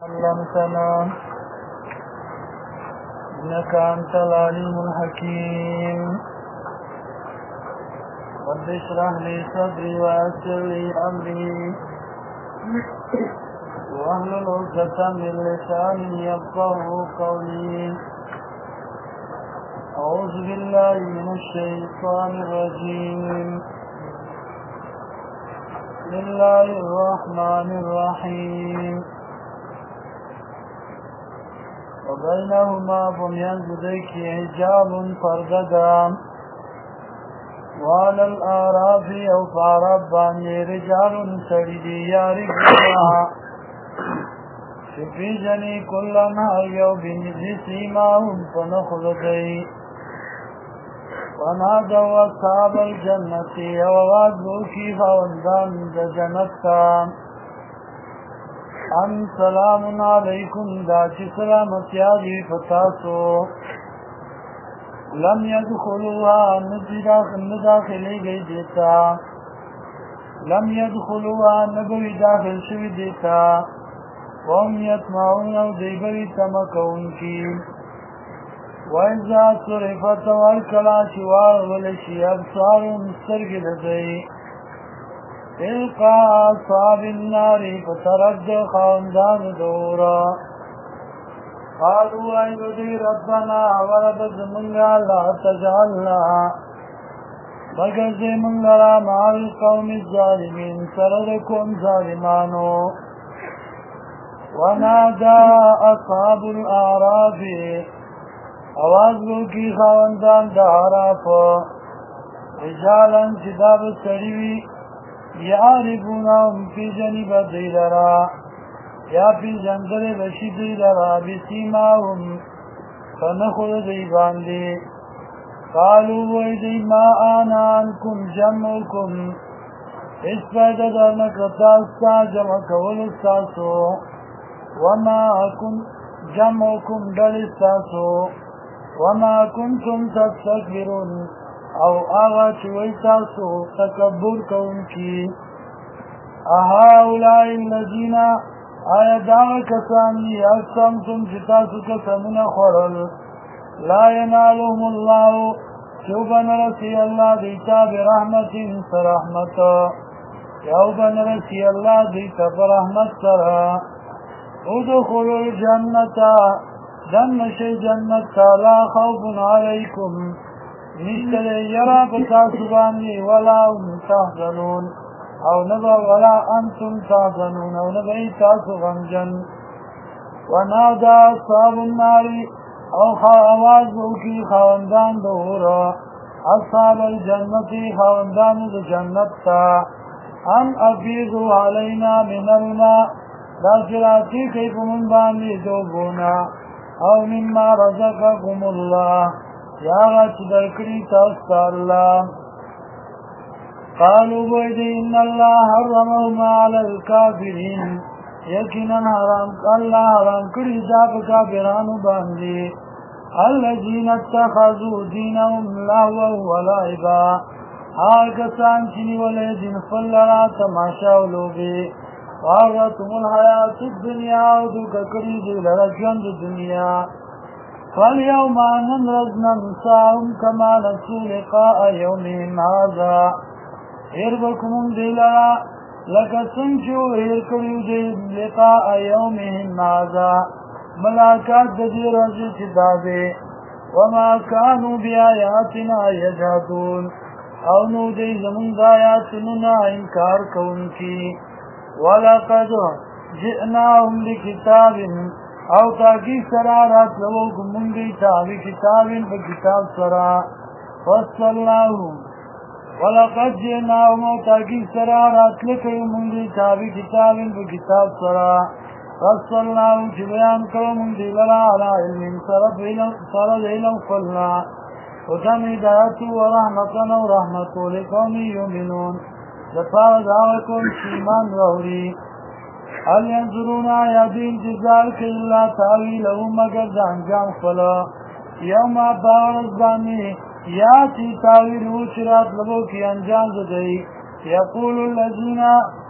علمتنا إنك أنت العليم الحكيم رب اشرح لي صدري ويسر لي أمري واحلل عقدة من لساني يفقهوا قولي أعوذ بالله من الشيطان الرجيم بسم الله الرحمن الرحيم وبينهما بنيان ذيك حجاب فرددا وعلى الأعراف أو فعرباني رجال سريدي يا رجلا شفيجني كل نهايو بنجي سيماهم فنخلقي ونادوا أصحاب الجنة ووادوا كيفا وانزان جنتا ان سلام علیکم داچی سلامتی آجی فتاسو لم يدخلوها نداخلی گئی دیتا لم يدخلوها نبوی داخل شوی دیتا وهم یتمعون او دیبوی تمکون کی وَإِذَا صُرِفَتْ وَالْكَلَاشِ وَالْغُلَشِ أَبْصَارُهُمْ سَرْگِ دَدَئِ تلقى أصحاب النار فترد خاندان دورا قالوا أيدي ربنا ورب زمنغا لا تجعلنا مگر زمنغا مع القوم الظالمين سردكم ظالمانو ونادى أصحاب الأعراف آواز کی خاندان دعراف رجالا جداب السریوی یعرفونهم فی جنب دیلرا یا فی جنگل بشی دیلرا بسیماهم فنخل دیباندی قالوا ویدی ما آنا عنکم جمعکم اس پیدا درنکتا استا جمع کول استاسو وما کن جمعکم دل استاسو وما کنتم تستكبرون او آغا چوئی تاسو تکبر کون کی اهاولائی الذین آیا داغ کسانی اقسمتم چتاسو کسمون خورل لا ینالهم اللہ چوبن رسی اللہ دیتا برحمت سرحمت یوبن رسی اللہ دیتا برحمت سرا ادخلوا الجنتا دن شی جنت لا خوف علیکم نشتر یرا بتاسبانی ولا هم تحزنون او نبا ولا انتم تحزنون او نبا تاسو غمجن ونادا اصحاب النار او آواز بوکی خواندان دورا اصحاب الجنت خواندان دو جنت تا ان افیضو علینا من الماء داسراتی کیف من بانی دوبونا او مما رزقكم الله یا غچ درکڑی تاستا اللہ قالوا بویدی ان اللہ حرمهما علی الكافرین یقینا اللہ حرام کڑی جاپ کافرانو باندی الذین اتخذوا دینهم لهوا ولعبا کسان چنی ولی دین فلرا تماشا ولوبی وغرتهم الحیات الدنیا ودوک کڑی دی لرجند دنیا فاليوم ننرز ننساهم كما نسوا لقاء يومهم هذا هربكم دلرا لك سنشو هركريو دي لقاء يومهم هذا ملاكات دي رجل كتابه وما كانوا بآياتنا يجهدون او نو دي زمن داياتنا انكار كونكي ولقد جئناهم بكتاب او تاکی سرارات لوگ منگی تابی کتابین پا کتاب سرا فصلناهم ولقد جئناهم او تاکی سرارات لکی منگی تابی کتابین پا کتاب سرا فصلناهم چی بیان کرو منگی لرا علا علم سرد علم قلنا وتم ہدایتو ورحمتنا ورحمتو لقومی یومنون لپاو دعوکم شیمان روری هل ينظرون آیاتی انتظار که اللہ تاویلہو مگر دانجام خلا یوم باورز بانی یاتی تاویلہو چرات لبو کی انجام ددئی یقول الذین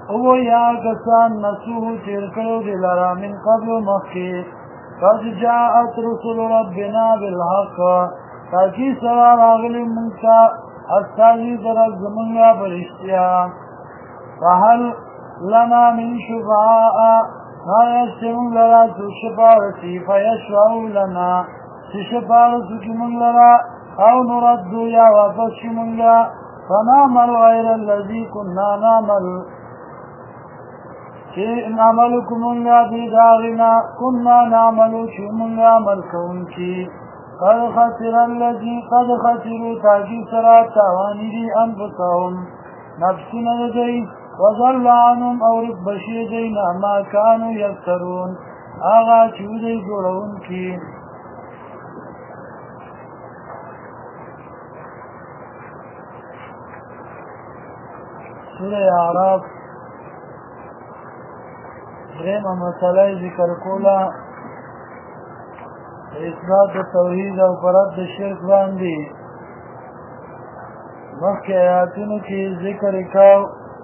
او یا کسان نسوه تیر کرو دی لرا من قبل مخی قد جاءت رسول ربنا بالحق تاکی سرار آغلی منتا استازی درد زمنگا برشتیا فحل لنا من شفاء نایست من لرا تو شفاعتی فیشفعو لنا شفاعتو کی من لرا او نردو یا واپس کی من لرا فنعمل غیر الذي كنا نعمل چه نعمل کمونگا بیداغنا کنا نعملو چه مونگا عمل کونکی قد خسروا تاکی سرا تاوانی دی انفسهم نفسنا دی وظل عنهم اورد بشی دینا ما کانو یفترون آغا چو دی جوڑون کی سورہ اعراف دریم مسئلہ ذکر کولا اثبات توحید او پرد شرک باندې مخکې آیاتونو کې ذکر کاو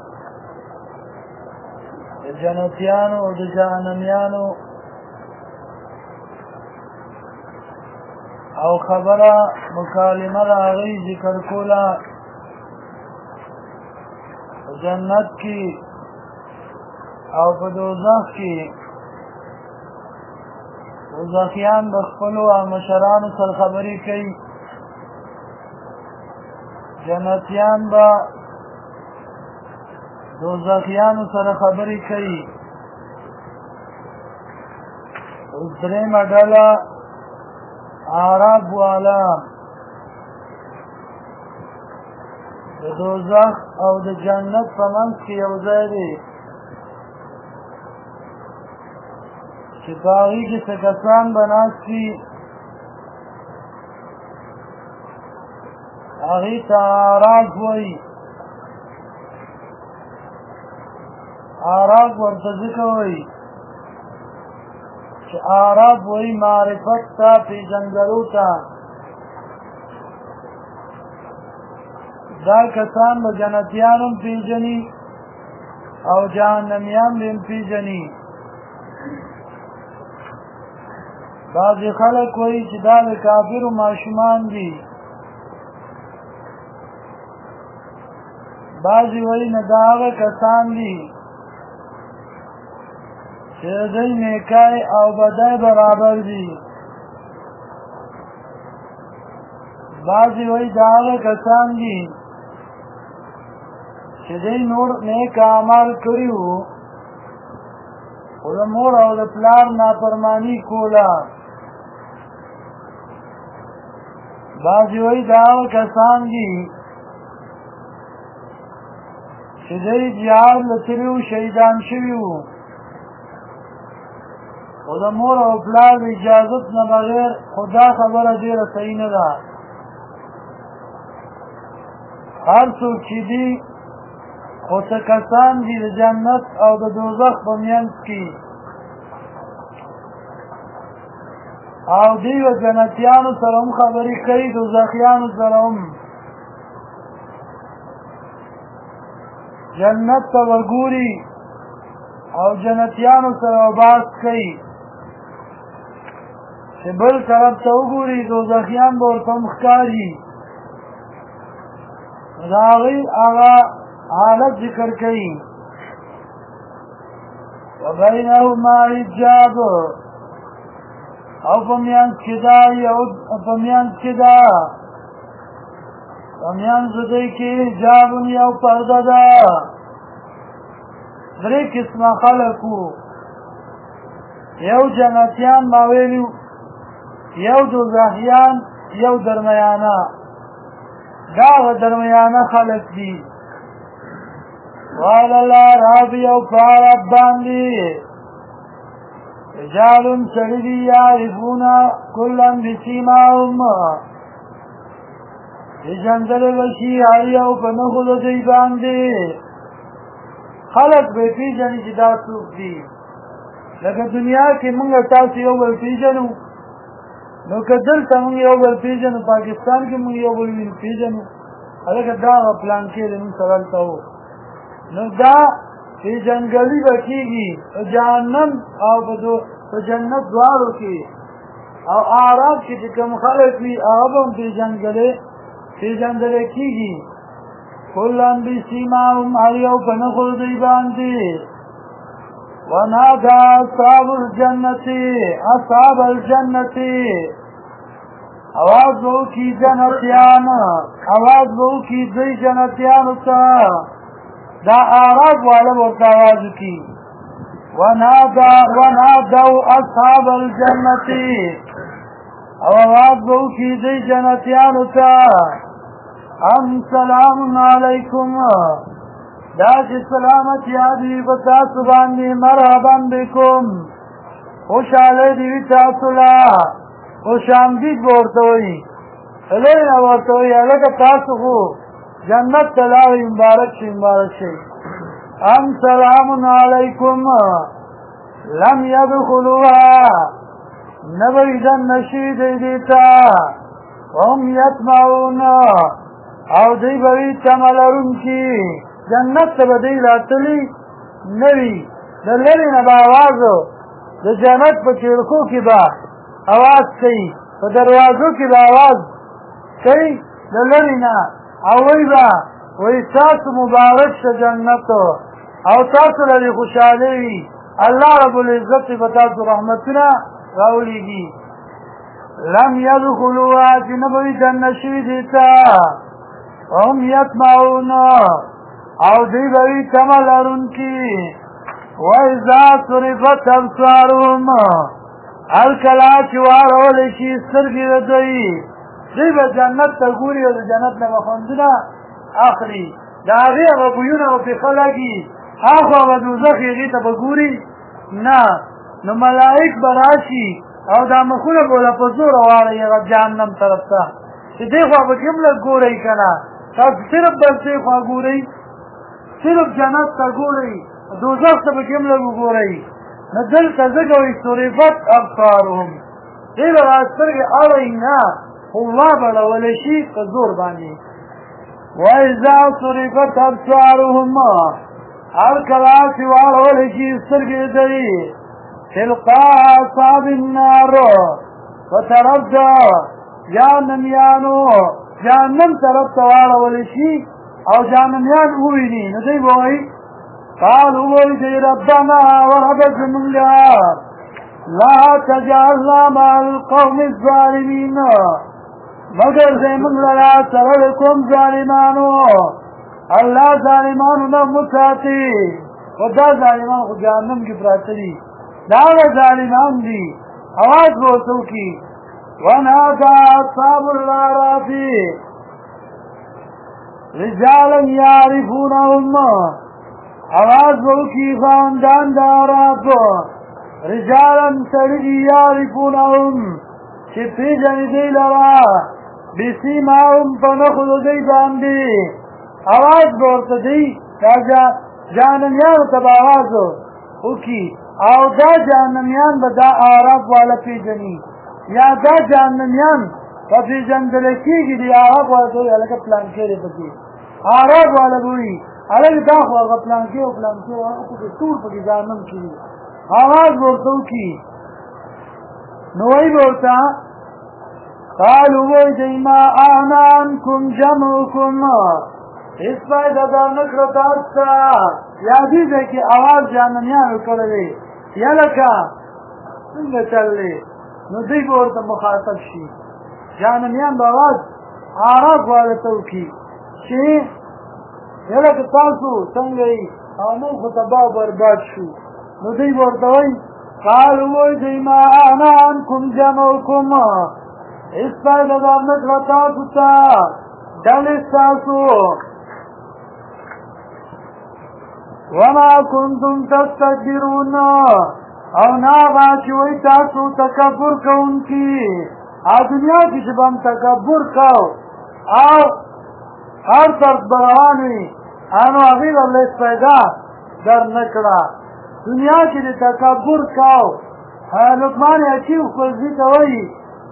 د جنتیانو او د جهنمیانو او خبره مکالمه د هغوی ذکر کولا جنت کې او په دوزخ کې دوزخیان د خپلو مشرانو سره خبرې کوي جنتیان به دوزخیانو سره خبرې کوي درېیمه ډله اعراب والا د دوزخ او د جنت په منځ کې یو ځای دی چې په هغې کې څه کسان به ناست وي هغې ته اعراض وایي اعراض ورته ځکه وایي چې اعراض وایي معرفت ته پېژندلو ته دا کسان به جنتیان هم پېژني او جهنمیان به هم پېژني بعضې خلک وایي چې دا د کافرو ماشومان دي بعضې وایي نه دا هغه کسان دي چې د دوی نیکۍ او بدۍ برابر دي بعضې وایي دا هغه کسان دي چې دوی نور نیک اعمال کړي وو خو د مور او د پلار نافرماني کوله بعضې وایي دا هغه کسان دي چې دوی جهاد له تللي وو شهیدان شوي وو خو د مور او پلار د اجازت نه بغیر خو دا خبره ډېره صحیح نه ده هر څوک چې دي خو څه کسان دي د جنت او د دوزخ په منځ کې او دوی و جنتیانو سره هم خبرې کوي دوزخیانو سره هم جنت ته ورګوري او جنتیانو سره بحث کوي چې بل طرف ته وګوري دوزخیان به ورته هم ښکاري د هغوی هغه حالت ذکر کوي وبینهما حجاب او په منځ کې دا په منځ کې دوی کې حجاب یو پرده ده درې قسمه خلک وو یو جنتیان ما ویلي یو دوزخیان یو درمیانه دا هغه درمیانه خلک دي وعلى الله رابي او فارب باندي رجال سردي يعرفون كلا بسيماهم جندل وشي علي او پنخل دی باندي خلق به پیجنی چې دا څوک دي لکه دنیا کې موږ تاسو یو بل پیژنو نو که دلته موږ یو بل پیژنو پاکستان کې موږ یو بل پیژنو هغه دا پلان کې موږ سوال تاو نو دا فی جنگلی بکیگی جہنم او جنت دوارو کی او اعراف کی چکم خلق وی آبم فی جنگلے کیگی کلن بی سیماهم علیو پنخل دیباندی ونادا اصحاب الجنتی آواز بہو کی جنتیان آواز بہو کی دی جنتیان تا دا اعراف والا بہت آواز کی ونادو اصحاب الجنتی آواز بہو کی دی جنتیان تا ام سلام علیکم دا چی سلامت یادی بتا سباندی مرحبا بکم خوش آلی دیوی تاسولا خوش آمدید بورتوئی لینا بورتوئی لکا تاسو خو جنت تلاوی مبارک شی ام سلام علیکم لم یدخلوها نبیدن نشید دیتا هم یتمعون او دی بوی تملرون کی جنت تا بدی راتلی نوی دللی نبا آوازو دا جنت پا چرکو کی با آواز کئی پا دروازو کی با آواز کئی دللی نا اوی با وی تاسو مبارک شا جنتو او تاسو لدی خوشحالی اللہ رب العزت بتاسو رحمتنا راولی گی لم يدخلوها جنبوی جنشوی دیتا هم یتمعون او دی بوی تملرون کی وَإِذَا صُرِفَتْ أَبْصَارُهُمْ الکلا چوار اولشی سرگی ردوی دی با جنت تا گوری و جنت نبا خوندنا آخری دا آغی اغا بیون اغا پی خلقی آخو اغا دوزخی غی تا بگوری نا نو ملائک براشی او دا مخونه بولا پزور واری اغا جہنم طرف تا دیخوا بکم لگ گوری کنا تا صرف بلتے خوا گوری صرف جنت تا گوری دوزخ تا بکم لگو گوری ندل تزگوی صرفت ابصارهم دیل راستر کے آوئینا اللہ بڑا ولشی قدور بانی وَإِذَا صُرِفَتْ أَبْصَارُهُمْ الکلا سوار ولشی سرگی دری تلقاء أصحاب النار وطرف دا جہنمیانو جہنم طرف سوار ولشی او جہنمیان ہوئی ندی بوئی قالوا ويدي ربنا ورب زمنگا لا تجعلنا مع القوم الظالمين مگر زمن لنا سرلكم ظالمانو اللہ ظالمانو نمساتی خدا ظالمان خود جہنم کی پراتری دانا ظالمان دی آواز بوتو کی ونادا اصحاب العراف رجالا يعرفونهم آواز بہو کی خاندان داراب رجالن سڑی یارفونهم چپی جنیدی لرا بسیماهم پنخدو دی باندی آواز بورت دی جانمیان تب آوازو اوکی او دا جانمیان با دا آراب والا پی جنی یا دا جانمیان با پی جندلکی گی دی آراب والا توی علاقہ پلانکے دی پکی آراب والا بوئی الگ داخو اگا پلانکے و سور پکی جانم کی آواز بورتو کی نوائی بورتا قالو وی دیما آنانکم جمعکم اس پای دادا نکرتا استا یادی دے کہ آواز جانمیان کرلے یا لکا سنگا چلے نو دی بورتا مخاطب شی جانمیان باواز آراف والتو کی چی یلک تاسو څنګه او نو خطبا برباد شو نو دی ورته قالوا وای دی ما انا انکم جمعکم اس پای د ځانت لتا تا دل تاسو وما كنتم تستكبرون او نا باچ وای تاسو تکبر کوونکی ا دنیا کې چې بم تکبر کاو او هر طرف بروانی انو اغیل اللہ اس پیدا در نکڑا دنیا کی دی تکبر کاؤ لقمان حکیم خوزی توئی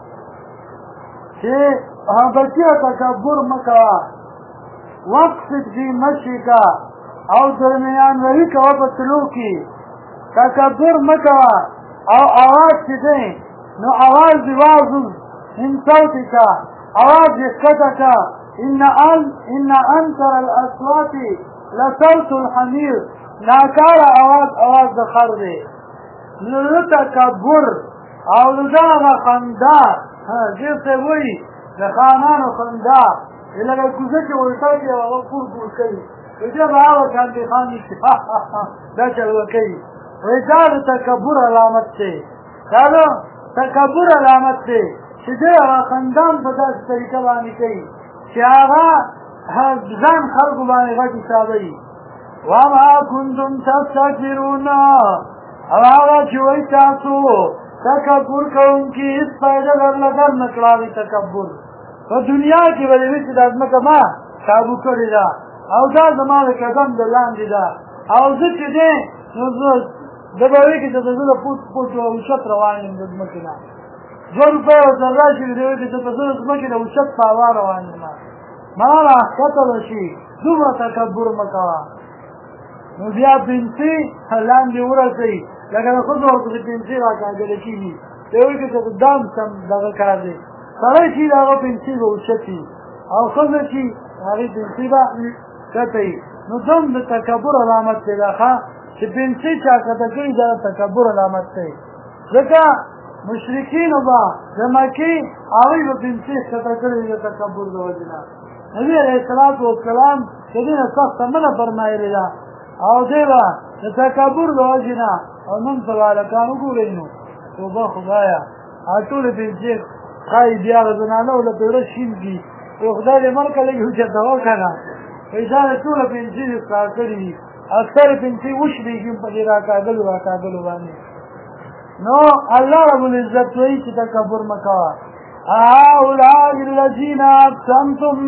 چه بچی تکبر مکوا وقت فی مشی کا او درمیان روی کوه په تلو کې تکبر مه کوه او اواز چې دی نو اواز دې واضح من صوتك اواز دې ښکته کړه ان انکر الاصوات لصوت الحمیر ناکاره اواز د خر دی نو تکبر او دغه خندا دې ته وایي د خانانو خندا لکه کوزه چې ورته کې هغه پور کوي دې به هغه باندې خاني دا چل وکړي وایي دا د تکبر علامت دی دا د تکبر علامت دی چې دې هغه خندان په داسې طریقه باندې کوي چې هغه ځان خلکو باندې غټ حسابوي وما كنتم تستكبرون او هغه چې وایي تاسو تکبر کوونکي هېڅ فایده درله در نه کړه تکبر په دنیا کې به دې وي چې دا ځمکه ما کابو کړې ده او دا زما د قدم د لاندې ده او زه چې دی نو زه ده به وایي چې زه د پوټ اوچت روان یم د ځمکې نه 2 روپۍ ورته راشي دې وایي چې زه د ځمکې د اوچت په هوا روان یم ما راښکته به شي دومره تکبر مه کوه نو بیا پنسي لاندې ورسوي لکه د ښځو ورته د پنسي راکاږلی کېږي دی وایي چې د دام سم دغه کار دی سړی چې د هغه پنسي به اوچت وي او ښځه چې هغې پنسي به ښکته وي نو دوم د تکبر علامت دی دا ښه چې پنسي چا ښکته کړي دا د تکبر علامت دی ځکه مشرکینو به د مکې هغوی به پنسي ښکته کړي د تکبر د وجې نه نبي علیه السلام د دې نه سخته منع فرمایلې ده او دی به د تکبر د وجې نه او نن په هلکان وګورئ نو توبه خدایه هغه ټولې پنسي ښایي بیا هغه زنانو له پیړه شین کړي خدای دې مړ کړه لږ اوچته وکړه وایي دا د ټوله پنسي دې ښکار کړي دي اکثر پنسي وشلېږي په دې راکاږلو باندې نو الله رب العزت وایي چې تکبر مه کوه هؤلاء الذین اقسمتم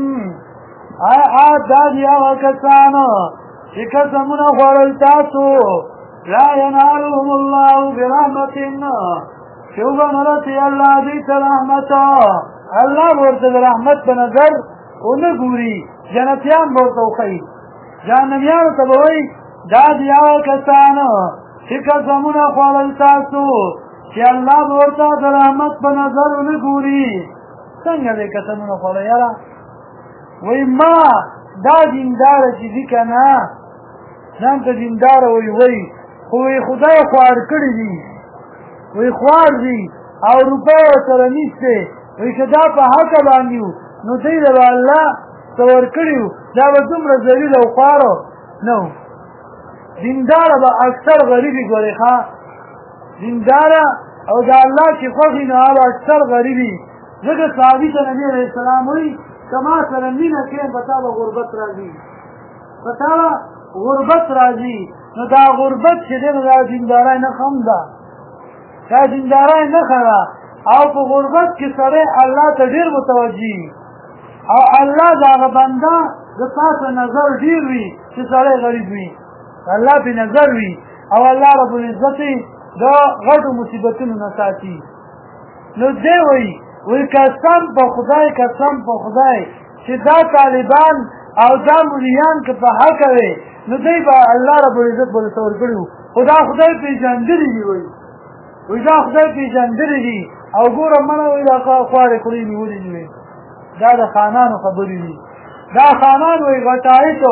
دا دي هغه کسان چې قسمونه خوړل تاسو لا ینالهم الله برحمة چې وبه رسي الله دوی ته رحمت الله به ورته د رحمت په نظر ونه ګوري جنتیان به ورته وښیي جهنمیانو ته به وایي دا دي هغه کسان چې قسمونه خوړل تاسو چې الله به ورته د رحمت په نظر ونه ګوري څنګه دې قسمونه خوړل یاره وایي ما دا دینداره چې دي که نه ځان ته دینداره وایي خو وایي خدای خوار کړي دي وایي خوار دي او روپۍ ورسره نیستې وایي که دا په حقه باندې وو نو دوی له به الله څه ورکړي وو دا به دومره ذلیل او خواره نه وو دینداره به اکثر غریبي ګورې ښه دینداره او د الله چې خوښي نو هغه اکثر غریبي ځکه صحابي ته نبي علیه السلام وایي که ما سره مینه کړې په تا به غربت راځي په تا به غربت راځي نو دا غربت چې دی نو دا دیندارۍ نښه هم ده دا دیندارۍ نښه ده او په غربت کې سړی الله ته ډېر متوجه او الله د هغه بنده د پاسه نظر ډېر وي چې سړی غریب وي الله پې نظر وي او الله رب العزت د غټو مصیبتونو نه ساتي نو دی وایي قسم په خدای چې دا طالبان او دا ملیان که په حقه وی نو دی به الله رب العزت به ورته ورکړي وو خو دا خدای پېژندلي دي وایي دا خدای پېژندلي دي او ګوره مړه وایي دا خوارې خولې نیولې دي دا د خانانو خبرې دي دا خانان وایي غټایتو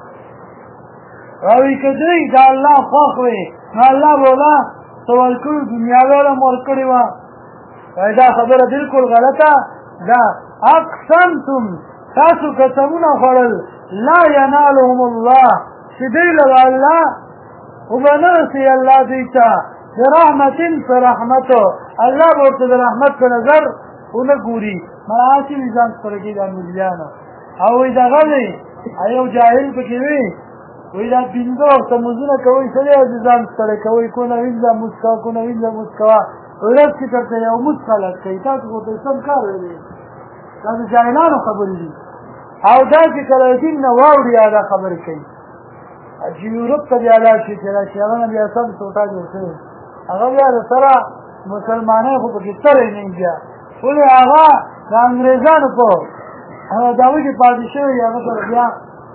وایي که دوی د الله خوښ وی نو الله به وله څه ورکړي دنیاوی له هم ورکړې وه وایي دا خبره بلکل غلطه ده اقسمتم تاسو قسمونه خوړل لا ینالهم الله چې دوی له الله وبه نه رسي الله دوی ته برحمتن په رحمتو الله به ورته د رحمت په نظر ونه ګوري ملاحاسې وي ځان ستړی کړي دا ملیانو او وایي دغه دی یو جاهل پکې وي وایي دا پنځه وخته لمونځونه کوئ سړی ځان ستړی کوئ کونه وینځه مونځ کوه کونه وینځه مونځ کوه ورځ کې درته یو مونځ خلک کوي تاسو خو ته سم کار ویلی دا د جاهلانو خبرې دي او دا چې کله دین نه واوري دا خبرې کوي چې یورپ ته بیا لاړ شي چې راشي هغه نه بیا سم ټوټه جوړ شوی هغه بیا د سره مسلمانۍ خو پکې سره یې نه بیا ولې هغه د انګرېزانو په دعوه کې پاتې شوی هغه سره بیا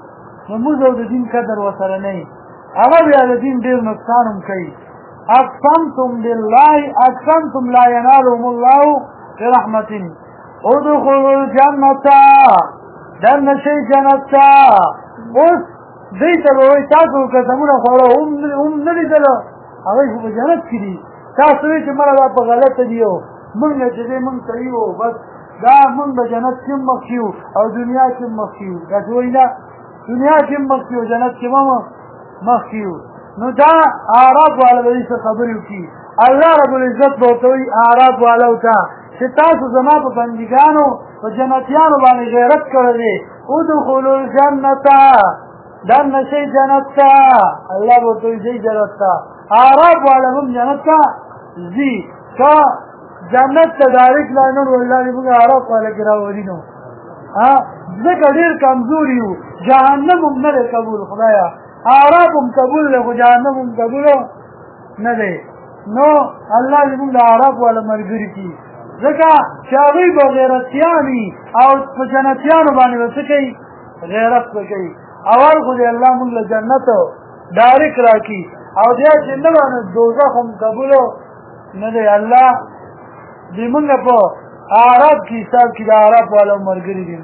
نو موږ د دین قدر ورسره نه وي هغه بیا د دین ډېر نقصان هم کوي اقسمتم بالله اقسمتم لا ينالهم الله برحمة ادخلوا الجنة دن شي جنت ته اوس دوی ته به وایي تاسو قسمونه خوړه هم نه لیدله هغوی خو په جنت کښې دي تاسو وایي چې مړه دا په غلطه دي او موږ نه چې دی موږ صحیح وو بس دا موږ به جنت کښې هم مخکې یو او دنیا کښې هم مخکې یو داسې وایي نه دنیا کښې هم مخکې یو جنت کښې هم مخکې یو نو دا اعراب والا به دې څه خبرې وکړي الله رب العزت به ورته وایي اعراب والو ته چې تاسو زما په بندګانو په جنتیانو باندې غیرت کړی دی ادخلوا الجنة دن شي جنت ته الله به ورته وایي ځئ جنت ته اعراب والا هم جنت ته ځي که جنت ته ډایرکټ لاینر والله دې موږ اعراب والا کې راولي نو ځکه ډېر کمزور یو جهنم هم نه دی قبول خدایه اعراب هم قبول دی خو جهنم هم قبول نه دی نو الله دې موږ د اعراب والا ملګري کړي ځکه چې هغوی به غیرتیان وي او په جنتیانو باندې به څه کوي غیرت به کوي اول خو دې الله موږ له جنت ډایرکټ راکړي او بیا چې نه باندې دوزخ هم قبولو نه دی الله دې موږ په اعراب کې حساب کې د اعراب والا ملګري دي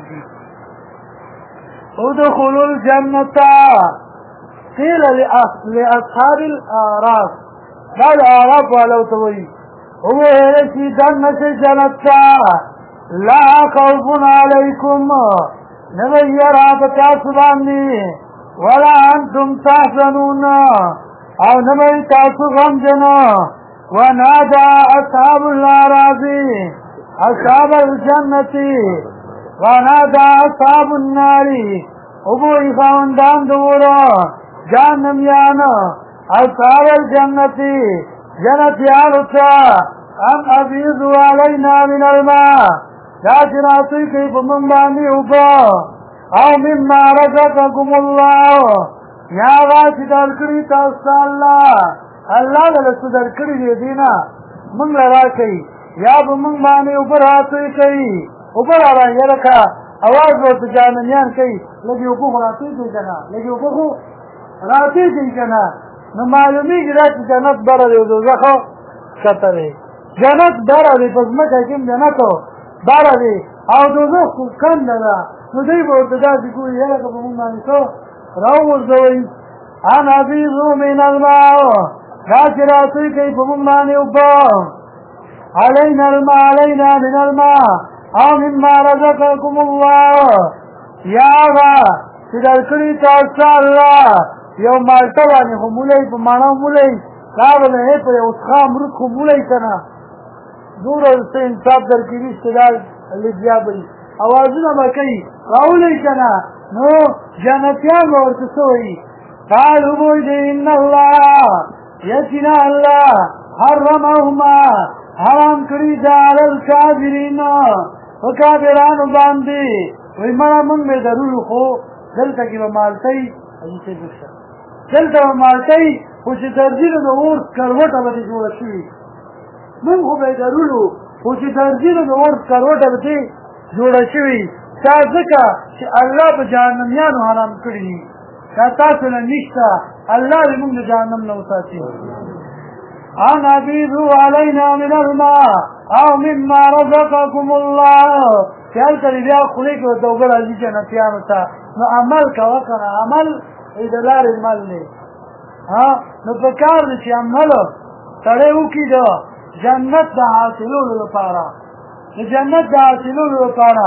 ادخلوا الجنة قيل لأصحاب الأعراف دا د اعراف والا ته وایي وویل چې دننه شئ جنت ته لا خوف علیکم نه به یره په تاسو باندې ولا انتم تحزنون او نه به تاسو غمجن ونادى اصحاب الاعراف اصحاب الجنة ونادى اصحاب النار وبوی خاوندان د اوره جهنمیان اصحاب الجنة جنتیانو ته ان افیضوا علینا من الماء دا چې راتوی کوي په موږ باندې اوبه او مما رزقکم الله یا هغه چې درکړي تاسو ته الله دله څه درکړي دي دي نه موږ له راکوي یا به موږ باندې اوبه راتوی کوي اوبه رارانګې لکه اواز ورته جهنمیان کوي لږې اوبه خو راتوی کوي که نه لږې اوبه خو راتوی کوي که نه نو معلومیږي دا چې جنت بره دی او دوزخ ښکته دی جنت بره دی په ځمکه کې هم جنت بره دی او دوزخ خو کنده ده نو دوی به ورته داسې ګوري یاره که په مونږ باندې څه راوغورځوئ ان افیضوا من الماء دا چې راتوی کوي په مونږ باندې اوبه علینا الماء علینا من الماء او مما رزقکم الله یا هغه چې درکړي تاسو ته الله یو مالټه باندې خو مولی په ماڼه مولی دا به د هغې په یو څښا امرود خو مولی که نه دومره څه انصاف درکړي رشتهدار لګیا به وي اوازونه به کوي راولئ که نه نو جنتیان به ورته څه وایي قالو به وایي ان الله یقینا الله حرمهما حرام کړي ده علی الکافرین په کافرانو باندې وایي مړه مونږ به درولو خو دلته کې به مالټۍ دلته به مالټۍ خو چې درځي نو د اور کروټه به دې جوړه شوي مونږ خو به یې درولو خو چې درځي نو د اور کروټه به دې جوړه شوي دا ځکه چې الله په جهنمیانو حرام کړي دي دا تاسو نه نشته الله دې مونږ د جهنم نه وساتي ان افیضوا علینا من الماء او مما رزقکم الله چې هلته دې بیا خولې کې ورته اوبه راځي جنتیانو ته نو عمل کوه که نه عمل د لارې مل دی نو په کار دی چې عمل سړی وکړي د جنت د حاصلولو لپاره د جنت د حاصلولو لپاره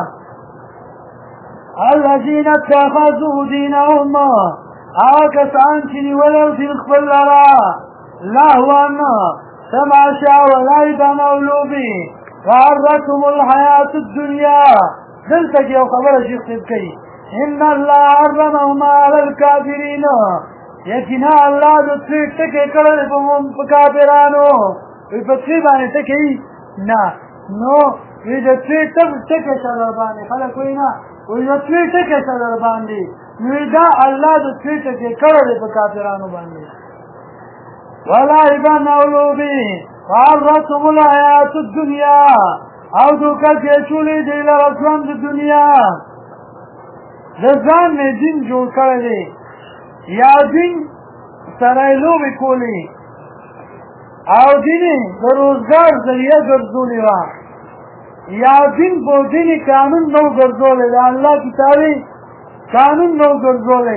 الذین اتخذوا دینهم هغه کسان چې نیولی او دین خپل لره لهوا تماشا ولعبا او لوبې وغرتهم الحیات الدنیا دلته کې یو خبره شیخ صاحب کوي ان الله حرمهما على الكافرين یقینا الله د څه ټکي کړل په کافرانو په څه باندې ټکي نه نو وی د څه ټکي سره باندې خلک وی نه وی د څه ټکي سره باندې نو دا الله د څه ټکي کړل په کافرانو باندې ولا ابن اولوبي وعرتهم الحياة الدنيا او دوکه کې چولې دی لرسوم د دنیا د ځان مې دین جوړ کړی دی یا دین سره یې لوبې کولې او دین یې د روزګار ذریعه ګرځولې وه یا دین په دیني قانون نو ګرځولی د الله کتابي قانون نو ګرځولی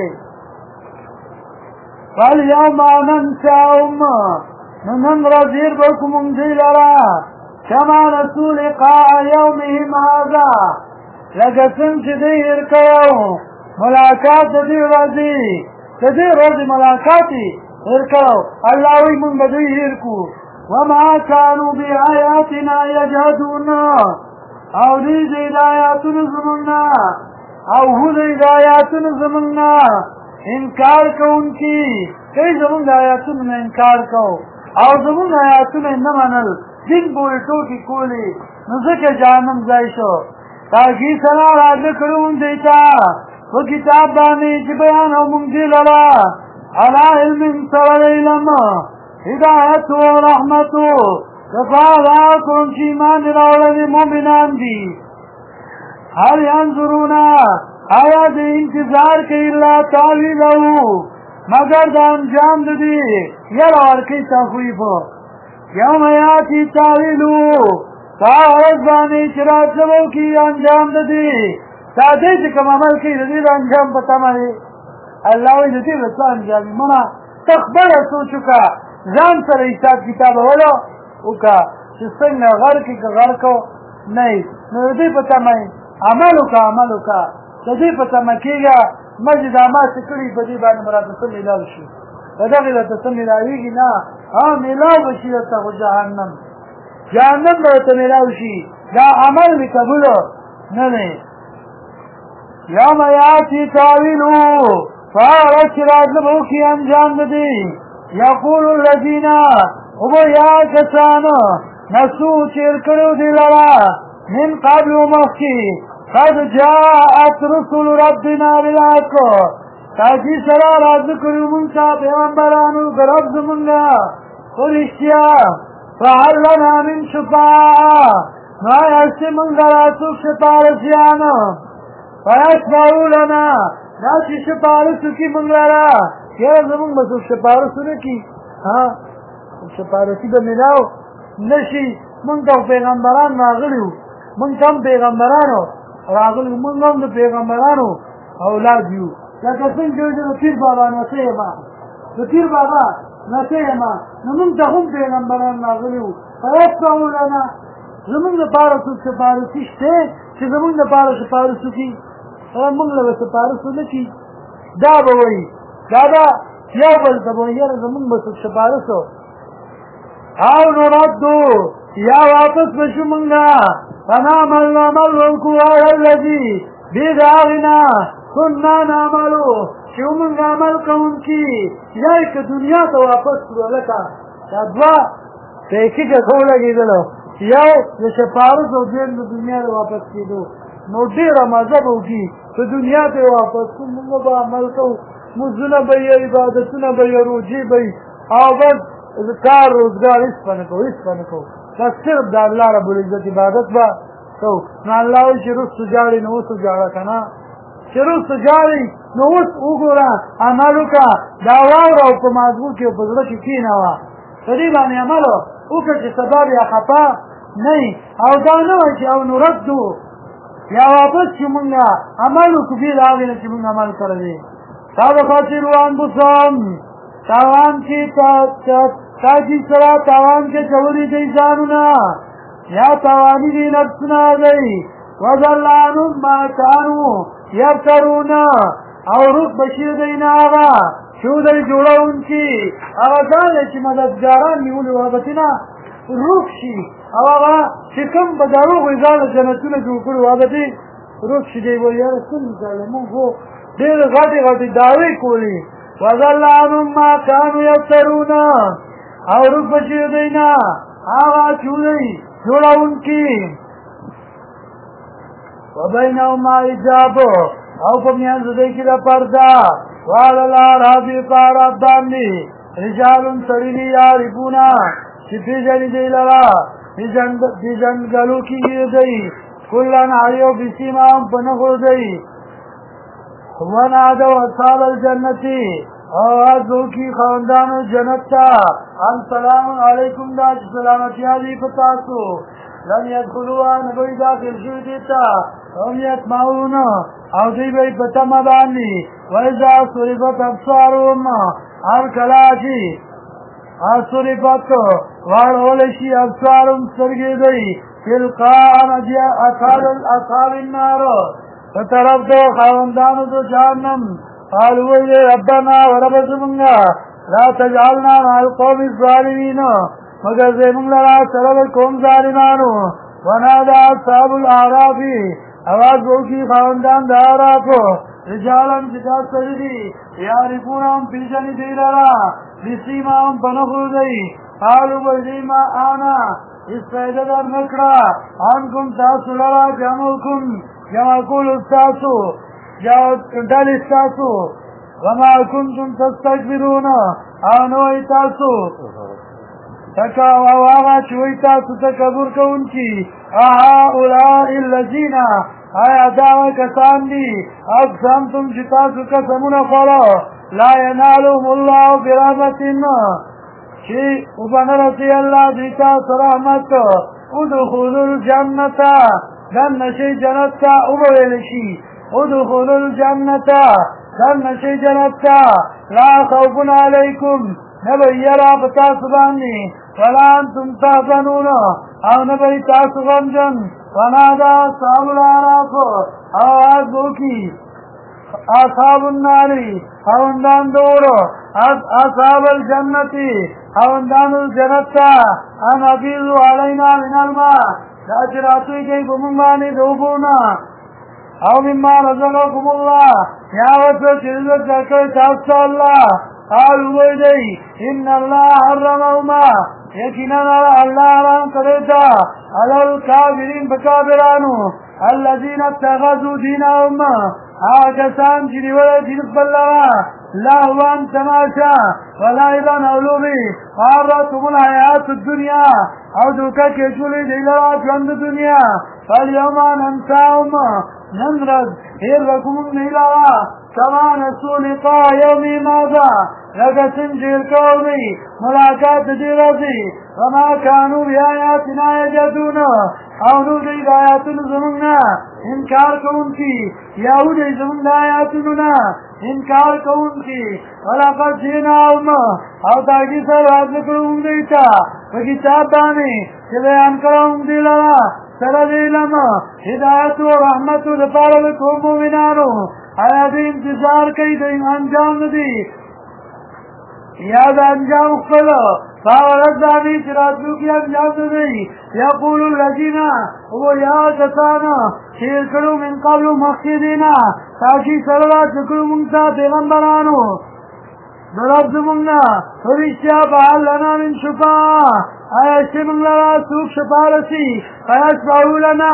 فالیوم ننساهم نو نن ورځ هېر به کړو موږ دوی لره کما نسوا لقاء یومهم هذا لکه څنګه چې دوی هېر کړی ملاقات د دې ورځې د دې ورځې ملاقات یې هېر کړی الله وایي موږ به دوی هېر کړو وما كانوا بآياتنا يجحدون او دوی د هدایاتونو زموږ نه او هو د هدایاتونو زموږ نه انکار کوونکي کوي زموږ د آیاتونو نه انکار کوو او زموږ آیاتونه یې نه منل دین پورې ټوکې کولې نو ځکه جهنم ځای شو تاکي سره راځه کړو موږ دوی ته په کتاب باندې چې بیانوو موږ دوی لره علی علم سره د علم هدایت و رحمت کفاره کوم چې ایمان راوړل مؤمنان دي هل ينظرون آیا د انتظار کوي الله تعالی مگر د انجام د دې یره ورکوي تخویف یوم یاتي تاویلو ورځ باندې چې راتلو کې انجام د دې دا دی چې کوم عمل کوي د دې د انجام په تمه دی الله وایي د دې د څه انجام مړه ته خپله سوچ وکړه ځان سره حساب کتاب ولو وکړه چې څنګه غر کې که غر کو نه نو د دې په تمه عمل وکړه د دې په تمه کېږه مسجد اعمال چې کړي په دې باندې به راته څه میلاو شي په دغې راته څه میلاوېږي نه میلاو به شي درته خو جهنم به ورته میلاو شي دا عمل مې قبولو نه دی یوم یاتي تاویلو فهغه ورځ چې راتله به وکړي انجام د دې یقول الذین اوبه یا کسان نسو چې هېر کړي دې لره من قبل مخکې قد جاءت رسل ربنا بالحق تاکي سره راځه کړي مونږ ته پیغمبرانو د رب زمونږ نه خو رښتیا فهل لنا من شفاعه نو آیا چې مونږ لره څوک سپارسیان فیشفعوا لنا دا چې سپارس وکړي مونږ لره یاره زمونږ به څوک سپارس ونه کړي سپارسي به میلاو نه شي مونږ ته پیغمبران راغلي وو مونږ ته هم پیغمبرانو راغلي مونږ هم د پیغمبرانو اولاد یو لکه څنګه چې د پیر بابا نسه یم د پیر بابا نسه یم نو مونږ ته هم پیغمبران راغلي وو فیشفعوا لنا زمونږ لپاره څوک سپارسي شته چې زمونږ لپاره سپارس وکړي مونږ له به سپارس ونه کړي دا به وایي دا به یو بل ته به وایي یاره زمونږ به څوک سپارس او نردو یا واپس بشو مونږه فنعمل عمل وکړو هغه الذي بید هغې كنا نعملو چې مونږ عمل کوونکي یا یې که دنیا ته واپس کړو هلکه دا دوه په یکیګه ښه ولګېدلو یو د سپارس او دویم د دنیا د واپس کېدو نو ډېره مزه به وکړي که دنیا ته یې واپس کړو مونږ به عمل کوو مونځونه به یې عبادتونه به یې روژې به یې او بس کار روزګار هېڅ به نه کوو بس صرف د الله رب العزت عبادت به کوو نو الله وایي چې رستو جاړې نو اوس وجاړه که نه چې رستو جاړې نو اوس وګوره عمل وکړه دا واوره او په مازغو کې او په زړه کې کښېنوه په دې باندې عمل وکړه چې سبا بیا خفه نه او دا نه وایي چې او نردو یا واپس چې مونږ عمل وکړو بې له هغې نه چې مونږ عمل کړی دی تا به خاسرو انفسهم تاوان کې تاکي سره تاوان کې چولی دی ځانونه یا تاوانی دی نفسونه دی وضل عنهم ما کانو یفترون او روک بشیر دی نه هغه شو دی جوړونکي هغه ځان چې مددګاران نیولي وو هغه نه روک شي او هغه چې کوم به دروغو یې ځانله جنتونه جوړ کړي وو هغه دی روک شي دی وایي یاره څنګه ځاله مونږ خو ډېرې غټې دعوې کولې وضل عنهم ما کانو یفترون او روک بشیر دی نه هغه چې دی جوړونکي وبینهما حجاب او په میانځ دی کې دا پرده وعلى الاعراف قارات باندې رجال سړي دي یعرفونه چې پېژني دی لره پېژنګلو کې دی کلن هر یو بسیمهم په نښو دی ونادوا اصحاب الجنة آوازو کی خاندان جنت تا السلام علیکم دا سلامتی علی فتاسو لم يدخلوا نبوی داخل شو دیتا هم یتمعون او دی بی پتم بانی ویزا صرفت ابصارهم هر کلاچی صرفت وارولشی ابصارهم سرگی دی تلقاء اصحاب النار فطرف دو خاندانو دو جہنم قالوا يا ربنا ورب زمنا لا تجعلنا مع القوم الظالمين مگر زمن لرا سرب قوم ظالمانو ونادى اصحاب الاعراف آواز وکی خاندان دا اعرافو رجالا جدا سجدی یعرفونهم پیشنی دی لرا بسیماهم پنخو دی قالوا بزیما آنا اس پیدا در نکڑا انکم تاسو لرا جمع کول استاسو دل استاسو وما کنتم تستكبرون آنوی تاسو تکاواغا چوی تاسو تکبر کونکی اهؤلاء الذین آیا دعوی کسان دی اقسمتم چتاسو قسمون خلا لا ینالهم اللہ برحمتن چی اوبنرسی اللہ دیتا سرحمت ادخلوا الجنتا دن نشی جنتا اوبویلشی ادخلوا الجنة دن نشي جنتا لا خوف عليكم نبي يرى بتاسباني ولا أنتم تحزنون أو نبي تاسبانجن ونادى أصحاب الأعراف آواز بوكي أصحاب النار خوندان دورو أصحاب الجنة خوندان الجنة أن أفيضوا علينا من الماء لا جراتوي كيف مماني دوبونا او مما رزقكم الله یا وسو چیزت لکر تاستا اللہ قالوا ویدئی ان اللہ حرمهما یقینا اللہ حرام کریتا علی الکافرین بکافرانو الذین اتخذوا دینهم آکسان چیزی ولی دینت بلغا لهوان تماشا ولعبا اولوبی غارتهم الحیات الدنیا او دوکا کیچولی دیلوا جوند دنیا فالیوم ننساهم نمرد هیر رکمون نیلوا کما نسو لقاء یومی ماذا لگا سنجیر قومی ملاقات دیرازی وما کانو بی آیاتنا یجدون او نو دید آیاتن زماننا انکار کون کی یاو دی زمان آیاتننا انکار کون کی ولقد جیناهم او تاکی سر راز کرون دیتا وکتاب دانی چه بیان کرون دیلوا سرد علم ہدایت و رحمت و دفار لکھو مومنانو آیا دی انتظار کئی دی انجام دی یاد انجام اخفلو فاولت دانی چراتلو کی انجام دی یقول اللذین وہ یا کسانا شیر کرو من قبل مخیدینا تاکی سرد چکرو منتا پیغمبرانو درد مننا فرشتیا بحال لنا من شفاء آیا شمن لنا سوک شفارسی فیشفعو لنا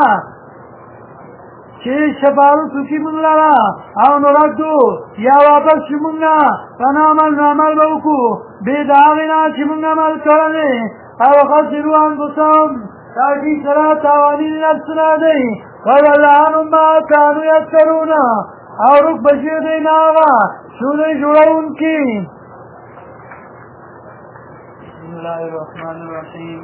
چه شفارسو کی من لنا او نردو یا واپس شمنا فنعمل بوکو بیداغنا چمن عمل کرنے او خسروا انفسهم تاکی سرا تاوانی نفسنا دی وَيَلْعَنُمْ مَا كَانُوا يَفْتَرُونَ اور رک بشیر دینا آغا شورے جوڑاؤن کی بسم اللہ الرحمن الرحیم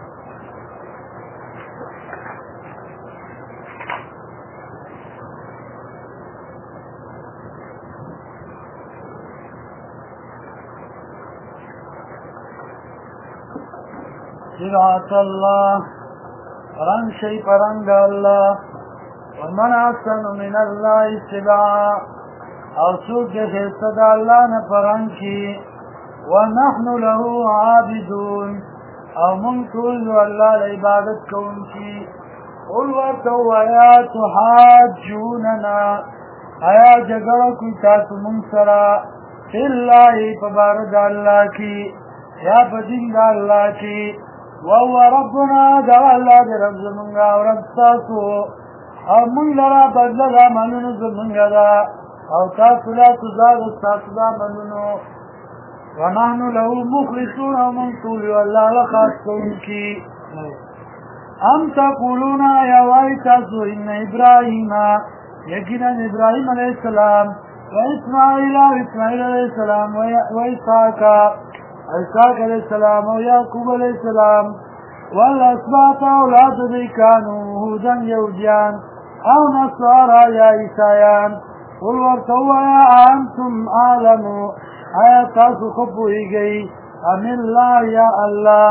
صراط اللہ رنگ شی پرنگ اللہ ومن احسن من اللہ اتباعا اور سوک کے خیستہ اللہ نے پرنگ کی ونحن له عابدون او من طول اللہ لعبادت کون کی قل ورطو آیا تحاجوننا آیا جگڑ کوئی تاسو من سرا فی اللہ پبارد اللہ کی یا بدین دا اللہ کی وهو ربنا دا اللہ دا رب زمنگا و رب تاسو او من لرا بدل دا منونو زمنگا دا او تاسو لا تزاد تاسو دا منونو ونحن له مخلصون او من طول والله لخاص کون کی ام تقولون یا وائی تاسو ان ابراہیم یقینا ابراہیم علیہ السلام وإسماعيل وإسماعيل عليه السلام وإسحاق عليه السلام ويعقوب عليه السلام والأسباط أولاد ذي كانوا هودا يهوديان أو نصارى يا عيسایان قل ورتوا يا أنتم أعلموا آيات تاسو خبوئي أم الله يا الله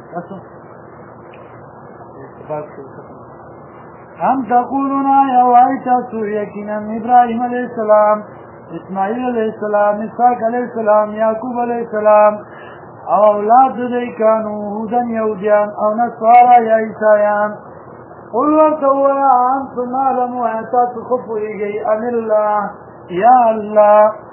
أم تقولون يا وعيتا سوريكنا إبراهيم عليه السلام إسماعيل عليه السلام إسحاق عليه السلام يعقوب عليه السلام أو أولاد ذي كانوا هودا يهوديان أو نصارى يا عيسایان قل ورتوا يا أنتم أعلموا آيات تاسو خبوئي أم الله يا الله